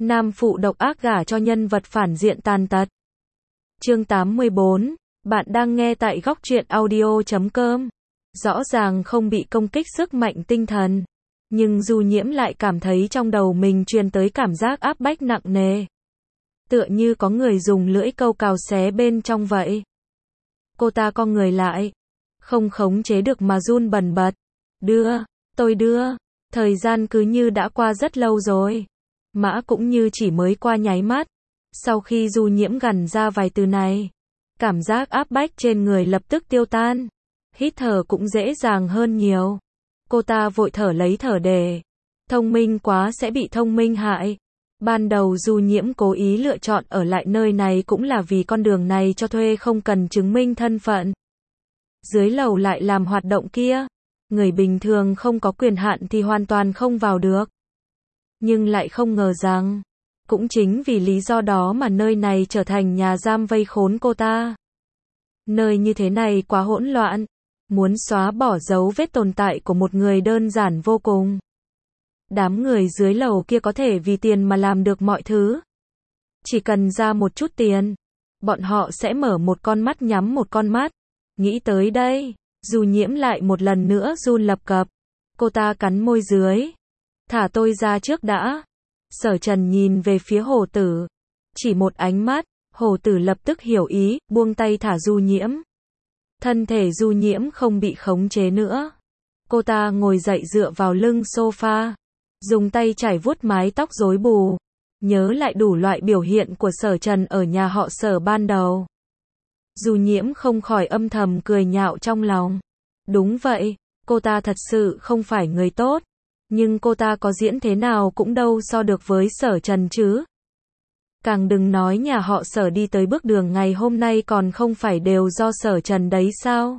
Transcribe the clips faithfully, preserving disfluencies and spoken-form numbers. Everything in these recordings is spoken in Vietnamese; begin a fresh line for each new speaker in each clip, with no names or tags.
Nam phụ độc ác gả cho nhân vật phản diện tàn tật. Chương tám mươi bốn, bạn đang nghe tại góc truyện audio chấm com. Rõ ràng không bị công kích sức mạnh tinh thần, nhưng Du Nhiễm lại cảm thấy trong đầu mình truyền tới cảm giác áp bách nặng nề. Tựa như có người dùng lưỡi câu cào xé bên trong vậy. Cô ta cong người lại, không khống chế được mà run bần bật. Đưa, tôi đưa, thời gian cứ như đã qua rất lâu rồi. Mã cũng như chỉ mới qua nháy mắt. Sau khi Du Nhiễm gằn ra vài từ này, cảm giác áp bách trên người lập tức tiêu tan. Hít thở cũng dễ dàng hơn nhiều. Cô ta vội thở lấy thở để. Thông minh quá sẽ bị thông minh hại. Ban đầu Du Nhiễm cố ý lựa chọn ở lại nơi này cũng là vì con đường này cho thuê không cần chứng minh thân phận. Dưới lầu lại làm hoạt động kia, người bình thường không có quyền hạn thì hoàn toàn không vào được. Nhưng lại không ngờ rằng, cũng chính vì lý do đó mà nơi này trở thành nhà giam vây khốn cô ta. Nơi như thế này quá hỗn loạn, muốn xóa bỏ dấu vết tồn tại của một người đơn giản vô cùng. Đám người dưới lầu kia có thể vì tiền mà làm được mọi thứ. Chỉ cần ra một chút tiền, bọn họ sẽ mở một con mắt nhắm một con mắt. Nghĩ tới đây, Du Nhiễm lại một lần nữa run lập cập. Cô ta cắn môi dưới. Thả tôi ra trước đã. Sở Trần nhìn về phía Hồ Tử. Chỉ một ánh mắt, Hồ Tử lập tức hiểu ý, buông tay thả Du Nhiễm. Thân thể Du Nhiễm không bị khống chế nữa. Cô ta ngồi dậy dựa vào lưng sofa, dùng tay chải vuốt mái tóc rối bù, nhớ lại đủ loại biểu hiện của Sở Trần ở nhà họ Sở ban đầu. Du Nhiễm không khỏi âm thầm cười nhạo trong lòng. Đúng vậy, cô ta thật sự không phải người tốt, nhưng cô ta có diễn thế nào cũng đâu so được với Sở Trần chứ. Càng đừng nói nhà họ Sở đi tới bước đường ngày hôm nay còn không phải đều do Sở Trần đấy sao.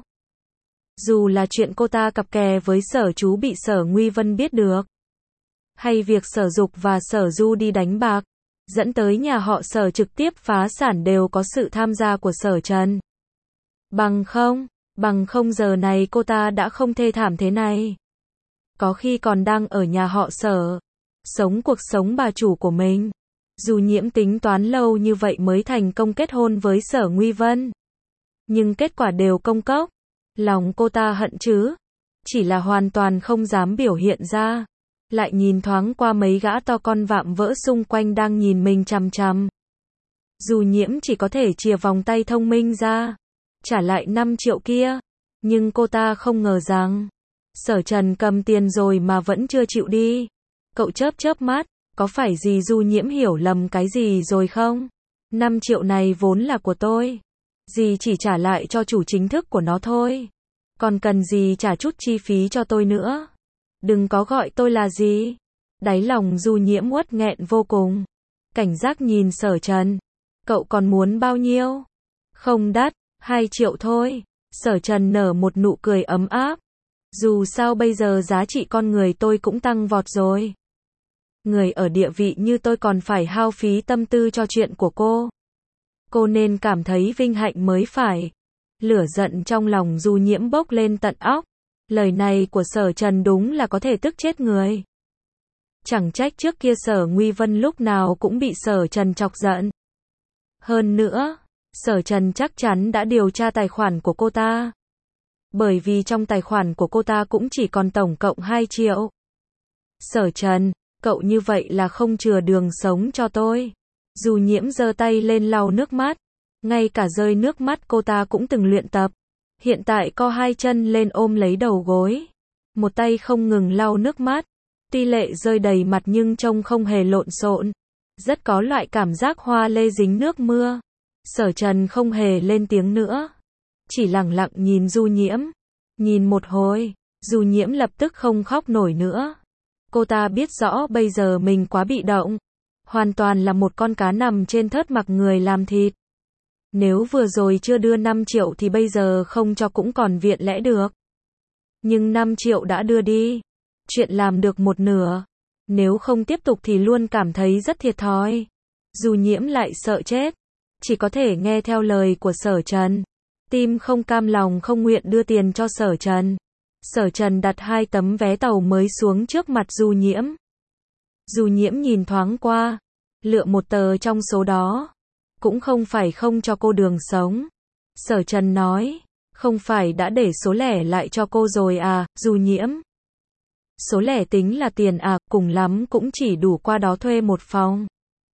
Dù là chuyện cô ta cặp kè với Sở Chú bị Sở Nguy Vân biết được, hay việc Sở Dục và Sở Du đi đánh bạc, dẫn tới nhà họ Sở trực tiếp phá sản đều có sự tham gia của Sở Trần. Bằng không, bằng không giờ này cô ta đã không thê thảm thế này. Có khi còn đang ở nhà họ Sở, sống cuộc sống bà chủ của mình. Du Nhiễm tính toán lâu như vậy mới thành công kết hôn với Sở Nguy Vân. Nhưng kết quả đều công cốc. Lòng cô ta hận chứ, chỉ là hoàn toàn không dám biểu hiện ra. Lại nhìn thoáng qua mấy gã to con vạm vỡ xung quanh đang nhìn mình chằm chằm. Du Nhiễm chỉ có thể chìa vòng tay thông minh ra, trả lại năm triệu kia. Nhưng cô ta không ngờ rằng, Sở Trần cầm tiền rồi mà vẫn chưa chịu đi. Cậu chớp chớp mắt, có phải gì Du Nhiễm hiểu lầm cái gì rồi không? năm triệu này vốn là của tôi. Dì chỉ trả lại cho chủ chính thức của nó thôi. Còn cần gì trả chút chi phí cho tôi nữa. Đừng có gọi tôi là gì. Đáy lòng Du Nhiễm uất nghẹn vô cùng. Cảnh giác nhìn Sở Trần. Cậu còn muốn bao nhiêu? Không đắt, hai triệu thôi. Sở Trần nở một nụ cười ấm áp. Dù sao bây giờ giá trị con người tôi cũng tăng vọt rồi. Người ở địa vị như tôi còn phải hao phí tâm tư cho chuyện của cô. Cô nên cảm thấy vinh hạnh mới phải. Lửa giận trong lòng Du Nhiễm bốc lên tận óc. Lời này của Sở Trần đúng là có thể tức chết người. Chẳng trách trước kia Sở Nguy Vân lúc nào cũng bị Sở Trần chọc giận. Hơn nữa, Sở Trần chắc chắn đã điều tra tài khoản của cô ta. Bởi vì trong tài khoản của cô ta cũng chỉ còn tổng cộng hai triệu. Sở Trần, cậu như vậy là không chừa đường sống cho tôi. Du Nhiễm giơ tay lên lau nước mắt. Ngay cả rơi nước mắt cô ta cũng từng luyện tập. Hiện tại co hai chân lên ôm lấy đầu gối. Một tay không ngừng lau nước mắt. Tuy lệ rơi đầy mặt nhưng trông không hề lộn xộn. Rất có loại cảm giác hoa lê dính nước mưa. Sở Trần không hề lên tiếng nữa. Chỉ lặng lặng nhìn Du Nhiễm. Nhìn một hồi, Du Nhiễm lập tức không khóc nổi nữa. Cô ta biết rõ bây giờ mình quá bị động. Hoàn toàn là một con cá nằm trên thớt mặc người làm thịt. Nếu vừa rồi chưa đưa năm triệu thì bây giờ không cho cũng còn viện lẽ được. Nhưng năm triệu đã đưa đi. Chuyện làm được một nửa. Nếu không tiếp tục thì luôn cảm thấy rất thiệt thòi. Du Nhiễm lại sợ chết. Chỉ có thể nghe theo lời của Sở Trần. Tim không cam lòng không nguyện đưa tiền cho Sở Trần. Sở Trần đặt hai tấm vé tàu mới xuống trước mặt Du Nhiễm. Du Nhiễm nhìn thoáng qua. lựa một tờ trong số đó. Cũng không phải không cho cô đường sống. Sở Trần nói, không phải đã để số lẻ lại cho cô rồi à, Du Nhiễm. Số lẻ tính là tiền à, cùng lắm cũng chỉ đủ qua đó thuê một phòng.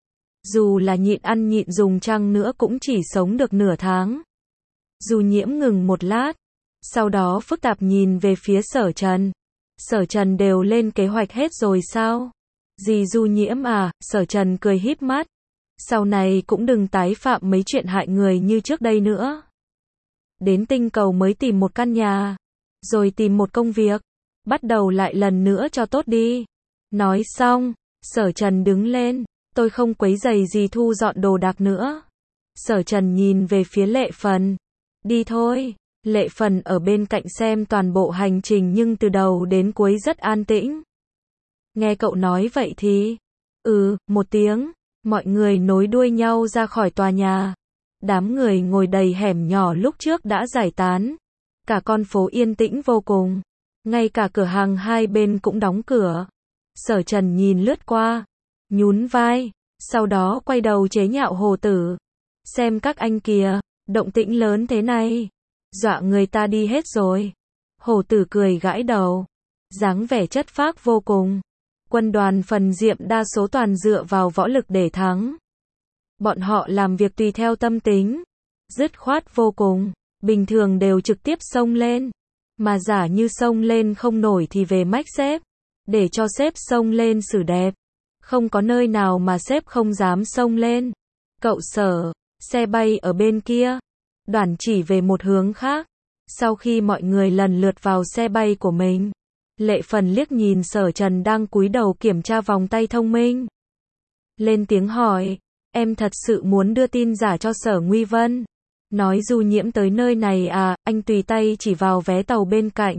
Dù là nhịn ăn nhịn dùng chăng nữa cũng chỉ sống được nửa tháng. Du Nhiễm ngừng một lát, sau đó phức tạp nhìn về phía Sở Trần. Sở Trần đều lên kế hoạch hết rồi sao? Dì Du Nhiễm à, Sở Trần cười híp mắt. Sau này cũng đừng tái phạm mấy chuyện hại người như trước đây nữa. Đến tinh cầu mới tìm một căn nhà, rồi tìm một công việc, bắt đầu lại lần nữa cho tốt đi. Nói xong, Sở Trần đứng lên, tôi không quấy rầy gì thu dọn đồ đạc nữa. Sở Trần nhìn về phía Lệ Phần. Đi thôi. Lệ Phần ở bên cạnh xem toàn bộ hành trình nhưng từ đầu đến cuối rất an tĩnh. Nghe cậu nói vậy thì, ừ, một tiếng, mọi người nối đuôi nhau ra khỏi tòa nhà. Đám người ngồi đầy hẻm nhỏ lúc trước đã giải tán. Cả con phố yên tĩnh vô cùng. Ngay cả cửa hàng hai bên cũng đóng cửa. Sở Trần nhìn lướt qua, nhún vai, sau đó quay đầu chế nhạo Hồ Tử. Xem các anh kìa, động tĩnh lớn thế này, dọa người ta đi hết rồi. Hồ Tử cười gãi đầu, dáng vẻ chất phác vô cùng. Quân đoàn Phần Diệm đa số toàn dựa vào võ lực để thắng. Bọn họ làm việc tùy theo tâm tính, dứt khoát vô cùng, bình thường đều trực tiếp xông lên. Mà giả như xông lên không nổi thì về mách sếp, để cho sếp xông lên xử đẹp. Không có nơi nào mà sếp không dám xông lên. Cậu Sở, xe bay ở bên kia. Đoàn chỉ về một hướng khác. Sau khi mọi người lần lượt vào xe bay của mình, Lệ Phần liếc nhìn Sở Trần đang cúi đầu kiểm tra vòng tay thông minh. Lên tiếng hỏi, em thật sự muốn đưa tin giả cho Sở Nguy Vân? Nói Du Nhiễm tới nơi này à, anh tùy tay chỉ vào vé tàu bên cạnh.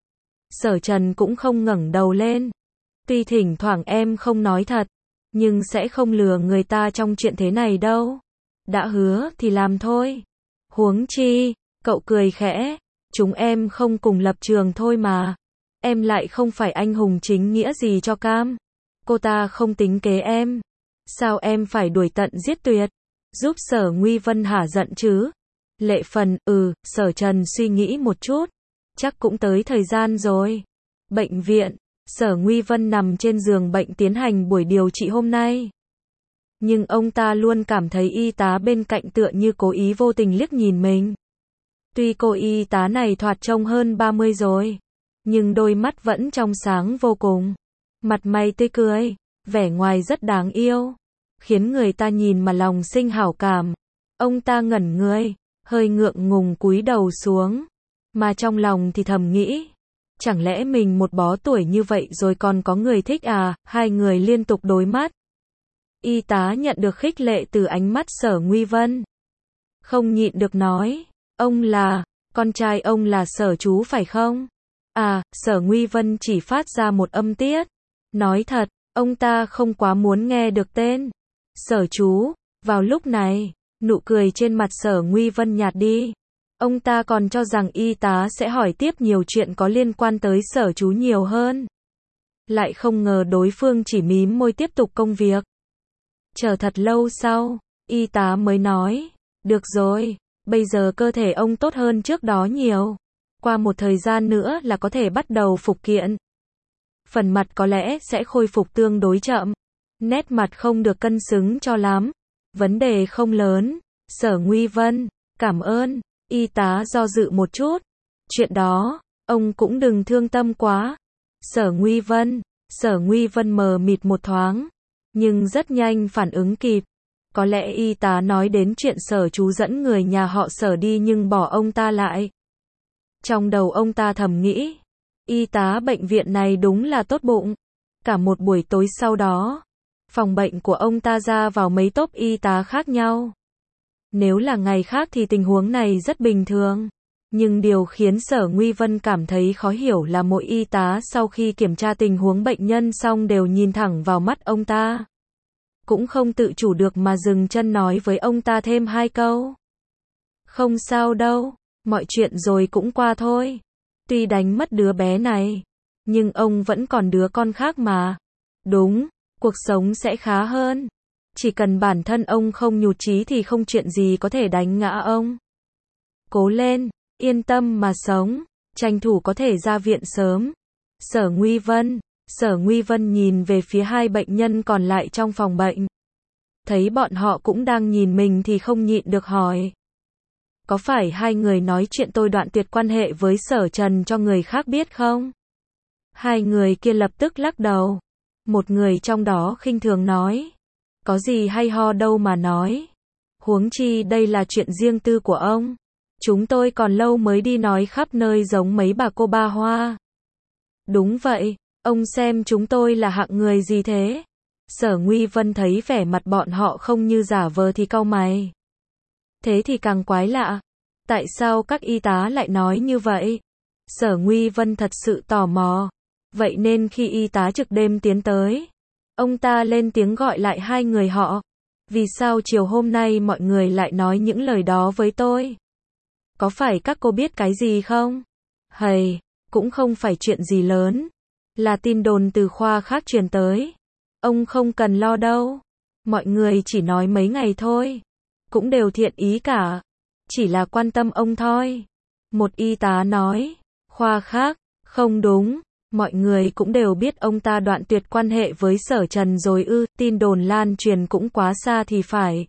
Sở Trần cũng không ngẩng đầu lên. Tuy thỉnh thoảng em không nói thật, nhưng sẽ không lừa người ta trong chuyện thế này đâu. Đã hứa thì làm thôi. Huống chi, cậu cười khẽ, chúng em không cùng lập trường thôi mà. Em lại không phải anh hùng chính nghĩa gì cho cam. Cô ta không tính kế em. Sao em phải đuổi tận giết tuyệt? Giúp Sở Nguy Vân hả giận chứ? Lệ Phần, ừ, Sở Trần suy nghĩ một chút. Chắc cũng tới thời gian rồi. Bệnh viện, Sở Nguy Vân nằm trên giường bệnh tiến hành buổi điều trị hôm nay. Nhưng ông ta luôn cảm thấy y tá bên cạnh tựa như cố ý vô tình liếc nhìn mình. Tuy cô y tá này thoạt trông hơn ba mươi rồi, nhưng đôi mắt vẫn trong sáng vô cùng. Mặt mày tươi cười, vẻ ngoài rất đáng yêu, khiến người ta nhìn mà lòng sinh hảo cảm. Ông ta ngẩn người, hơi ngượng ngùng cúi đầu xuống, mà trong lòng thì thầm nghĩ, chẳng lẽ mình một bó tuổi như vậy rồi còn có người thích à? Hai người liên tục đối mắt. Y tá nhận được khích lệ từ ánh mắt Sở Nguy Vân, không nhịn được nói, ông là, con trai ông là Sở chú phải không? À, Sở Nguy Vân chỉ phát ra một âm tiết. Nói thật, ông ta không quá muốn nghe được tên Sở chú. Vào lúc này, nụ cười trên mặt Sở Nguy Vân nhạt đi. Ông ta còn cho rằng y tá sẽ hỏi tiếp nhiều chuyện có liên quan tới Sở chú nhiều hơn. Lại không ngờ đối phương chỉ mím môi tiếp tục công việc. Chờ thật lâu sau, y tá mới nói, được rồi, bây giờ cơ thể ông tốt hơn trước đó nhiều. Qua một thời gian nữa là có thể bắt đầu phục kiện. Phần mặt có lẽ sẽ khôi phục tương đối chậm. Nét mặt không được cân xứng cho lắm. Vấn đề không lớn. Sở Nguy Vân, cảm ơn. Y tá do dự một chút. Chuyện đó, ông cũng đừng thương tâm quá. Sở Nguy Vân, Sở Nguy Vân mờ mịt một thoáng, nhưng rất nhanh phản ứng kịp. Có lẽ y tá nói đến chuyện Sở chú dẫn người nhà họ Sở đi nhưng bỏ ông ta lại. Trong đầu ông ta thầm nghĩ, y tá bệnh viện này đúng là tốt bụng. Cả một buổi tối sau đó, phòng bệnh của ông ta ra vào mấy tốp y tá khác nhau. Nếu là ngày khác thì tình huống này rất bình thường. Nhưng điều khiến Sở Nguy Vân cảm thấy khó hiểu là mỗi y tá sau khi kiểm tra tình huống bệnh nhân xong đều nhìn thẳng vào mắt ông ta. Cũng không tự chủ được mà dừng chân nói với ông ta thêm hai câu. Không sao đâu, mọi chuyện rồi cũng qua thôi. Tuy đánh mất đứa bé này, nhưng ông vẫn còn đứa con khác mà. Đúng, cuộc sống sẽ khá hơn. Chỉ cần bản thân ông không nhụt chí thì không chuyện gì có thể đánh ngã ông. Cố lên, yên tâm mà sống, tranh thủ có thể ra viện sớm. Sở Nguy Vân, Sở Nguy Vân nhìn về phía hai bệnh nhân còn lại trong phòng bệnh. Thấy bọn họ cũng đang nhìn mình thì không nhịn được hỏi. Có phải hai người nói chuyện tôi đoạn tuyệt quan hệ với Sở Trần cho người khác biết không? Hai người kia lập tức lắc đầu. Một người trong đó khinh thường nói. Có gì hay ho đâu mà nói. Huống chi đây là chuyện riêng tư của ông. Chúng tôi còn lâu mới đi nói khắp nơi giống mấy bà cô ba hoa. Đúng vậy, ông xem chúng tôi là hạng người gì thế? Sở Nguy Vân thấy vẻ mặt bọn họ không như giả vờ thì cau mày. Thế thì càng quái lạ. Tại sao các y tá lại nói như vậy? Sở Nguy Vân thật sự tò mò. Vậy nên khi y tá trực đêm tiến tới, ông ta lên tiếng gọi lại hai người họ. Vì sao chiều hôm nay mọi người lại nói những lời đó với tôi? Có phải các cô biết cái gì không? Hầy, cũng không phải chuyện gì lớn. Là tin đồn từ khoa khác truyền tới. Ông không cần lo đâu. Mọi người chỉ nói mấy ngày thôi. Cũng đều thiện ý cả. Chỉ là quan tâm ông thôi. Một y tá nói. Khoa khác, không đúng. Mọi người cũng đều biết ông ta đoạn tuyệt quan hệ với Sở Trần rồi ư, tin đồn lan truyền cũng quá xa thì phải.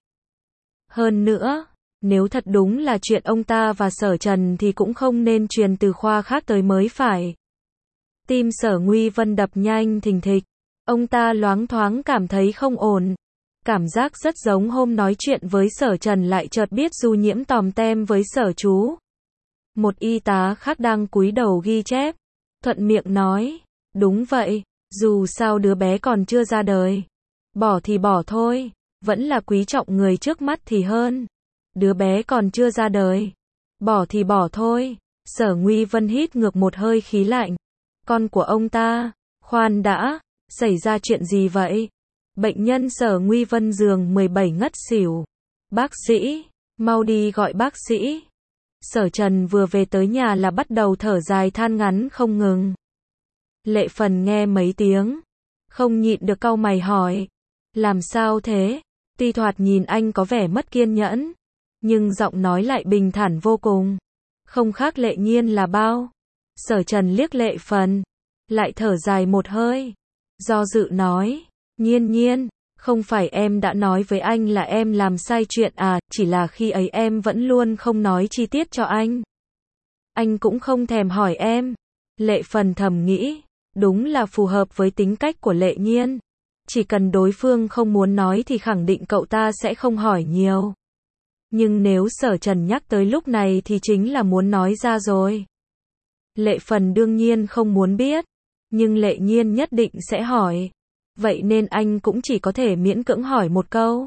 Hơn nữa, nếu thật đúng là chuyện ông ta và Sở Trần thì cũng không nên truyền từ khoa khác tới mới phải. Tim Sở Nguy Vân đập nhanh thình thịch. Ông ta loáng thoáng cảm thấy không ổn. Cảm giác rất giống hôm nói chuyện với Sở Trần lại chợt biết Du Nhiễm tòm tem với Sở chú. Một y tá khác đang cúi đầu ghi chép. Thuận miệng nói. Đúng vậy, dù sao đứa bé còn chưa ra đời. Bỏ thì bỏ thôi. Vẫn là quý trọng người trước mắt thì hơn. Đứa bé còn chưa ra đời. Bỏ thì bỏ thôi. Sở Nguy Vân hít ngược một hơi khí lạnh. Con của ông ta. Khoan đã. Xảy ra chuyện gì vậy? Bệnh nhân Sở Nguy Vân giường mười bảy ngất xỉu. Bác sĩ. Mau đi gọi bác sĩ. Sở Trần vừa về tới nhà là bắt đầu thở dài than ngắn không ngừng. Lệ Phần nghe mấy tiếng. Không nhịn được cau mày hỏi. Làm sao thế? Tuy thoạt nhìn anh có vẻ mất kiên nhẫn. Nhưng giọng nói lại bình thản vô cùng. Không khác Lệ Nhiên là bao. Sở Trần liếc Lệ Phần. Lại thở dài một hơi. Do dự nói. Nhiên nhiên. Không phải em đã nói với anh là em làm sai chuyện à, chỉ là khi ấy em vẫn luôn không nói chi tiết cho anh. Anh cũng không thèm hỏi em. Lệ Phần thầm nghĩ. Đúng là phù hợp với tính cách của Lệ Nhiên. Chỉ cần đối phương không muốn nói thì khẳng định cậu ta sẽ không hỏi nhiều. Nhưng nếu Sở Trần nhắc tới lúc này thì chính là muốn nói ra rồi. Lệ Phần đương nhiên không muốn biết. Nhưng Lệ Nhiên nhất định sẽ hỏi. Vậy nên anh cũng chỉ có thể miễn cưỡng hỏi một câu.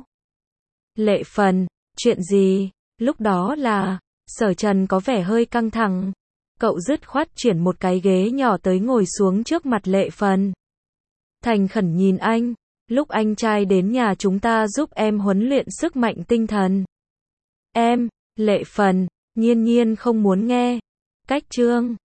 Lệ Phần, chuyện gì? Lúc đó là, Sở Trần có vẻ hơi căng thẳng. Cậu dứt khoát chuyển một cái ghế nhỏ tới ngồi xuống trước mặt Lệ Phần. Thành khẩn nhìn anh, lúc anh trai đến nhà chúng ta giúp em huấn luyện sức mạnh tinh thần. Em, Lệ Phần, Nhiên nhiên không muốn nghe. Cách chương